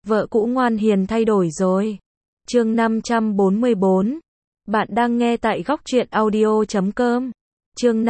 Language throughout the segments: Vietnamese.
Vợ cũ ngoan hiền thay đổi rồi. Chương 544. Bạn đang nghe tại góc truyện audio.com. Chương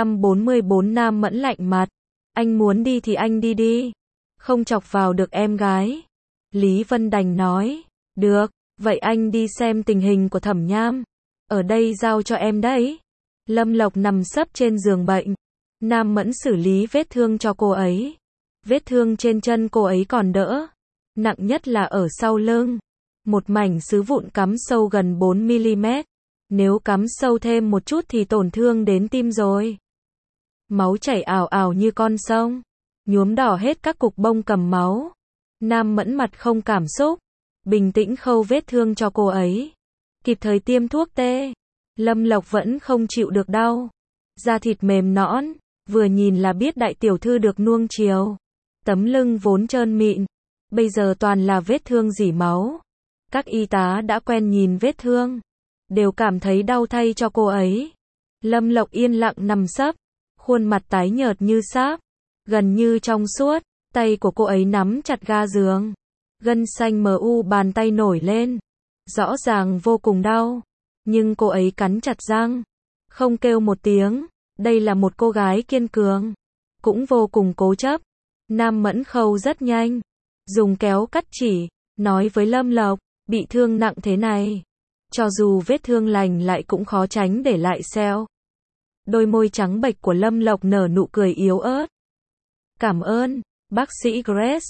544. Nam Mẫn lạnh mặt. Anh muốn đi thì anh đi đi. Không chọc vào được em gái. Lý Vân đành nói. Được, vậy anh đi xem tình hình của Thẩm Nham. Ở đây giao cho em đấy. Lâm Lộc nằm sấp trên giường bệnh. Nam Mẫn xử lý vết thương cho cô ấy. Vết thương trên chân cô ấy còn đỡ. Nặng nhất là ở sau lưng. Một mảnh sứ vụn cắm sâu gần 4mm. Nếu cắm sâu thêm một chút thì tổn thương đến tim rồi. Máu chảy ào ào như con sông. Nhuốm đỏ hết các cục bông cầm máu. Nam Mẫn mặt không cảm xúc. Bình tĩnh khâu vết thương cho cô ấy. Kịp thời tiêm thuốc tê. Lâm Lộc vẫn không chịu được đau. Da thịt mềm nõn. Vừa nhìn là biết đại tiểu thư được nuông chiều. Tấm lưng vốn trơn mịn. Bây giờ toàn là vết thương rỉ máu. Các y tá đã quen nhìn vết thương. Đều cảm thấy đau thay cho cô ấy. Lâm Lộc yên lặng nằm sấp. Khuôn mặt tái nhợt như sáp. Gần như trong suốt. Tay của cô ấy nắm chặt ga giường. Gân xanh mờ u bàn tay nổi lên. Rõ ràng vô cùng đau. Nhưng cô ấy cắn chặt răng. Không kêu một tiếng. Đây là một cô gái kiên cường. Cũng vô cùng cố chấp. Nam Mẫn khâu rất nhanh. Dùng kéo cắt chỉ. Nói với Lâm Lộc. Bị thương nặng thế này. Cho dù vết thương lành lại cũng khó tránh để lại sẹo. Đôi môi trắng bệch của Lâm Lộc nở nụ cười yếu ớt. Cảm ơn, bác sĩ Grace.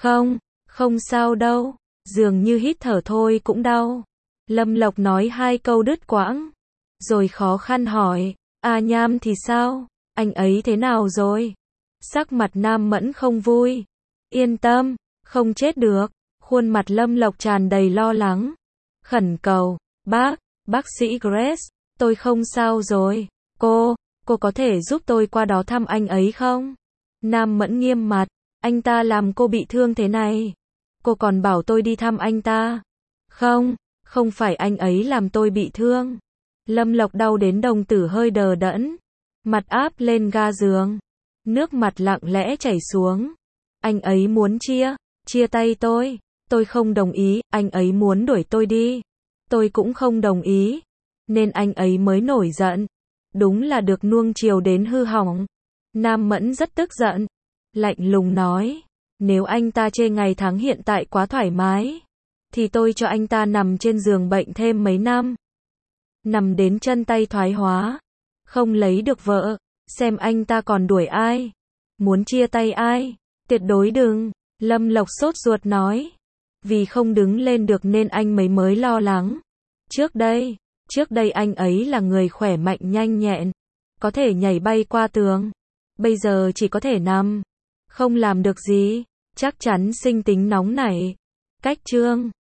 Không sao đâu. Dường như hít thở thôi cũng đau. Lâm Lộc nói hai câu đứt quãng. Rồi khó khăn hỏi. A Nham thì sao? Anh ấy thế nào rồi? Sắc mặt Nam Mẫn không vui. Yên tâm, không chết được. Khuôn mặt Lâm Lộc tràn đầy lo lắng. Khẩn cầu. Bác sĩ Grace, tôi không sao rồi. Cô có thể giúp tôi qua đó thăm anh ấy không? Nam Mẫn nghiêm mặt. Anh ta làm cô bị thương thế này. Cô còn bảo tôi đi thăm anh ta. Không phải anh ấy làm tôi bị thương. Lâm Lộc đau đến đồng tử hơi đờ đẫn. Mặt áp lên ga giường. Nước mặt lặng lẽ chảy xuống. Anh ấy muốn chia tay tôi. Tôi không đồng ý, anh ấy muốn đuổi tôi đi. Tôi cũng không đồng ý. Nên anh ấy mới nổi giận. Đúng là được nuông chiều đến hư hỏng. Nam Mẫn rất tức giận. Lạnh lùng nói. Nếu anh ta chê ngày tháng hiện tại quá thoải mái. Thì tôi cho anh ta nằm trên giường bệnh thêm mấy năm. Nằm đến chân tay thoái hóa. Không lấy được vợ. Xem anh ta còn đuổi ai. Muốn chia tay ai. Tuyệt đối đừng. Lâm Lộc sốt ruột nói. Vì không đứng lên được nên anh mới lo lắng. Trước đây anh ấy là người khỏe mạnh nhanh nhẹn. Có thể nhảy bay qua tường. Bây giờ chỉ có thể nằm. Không làm được gì. Chắc chắn sinh tính nóng nảy. Cách chương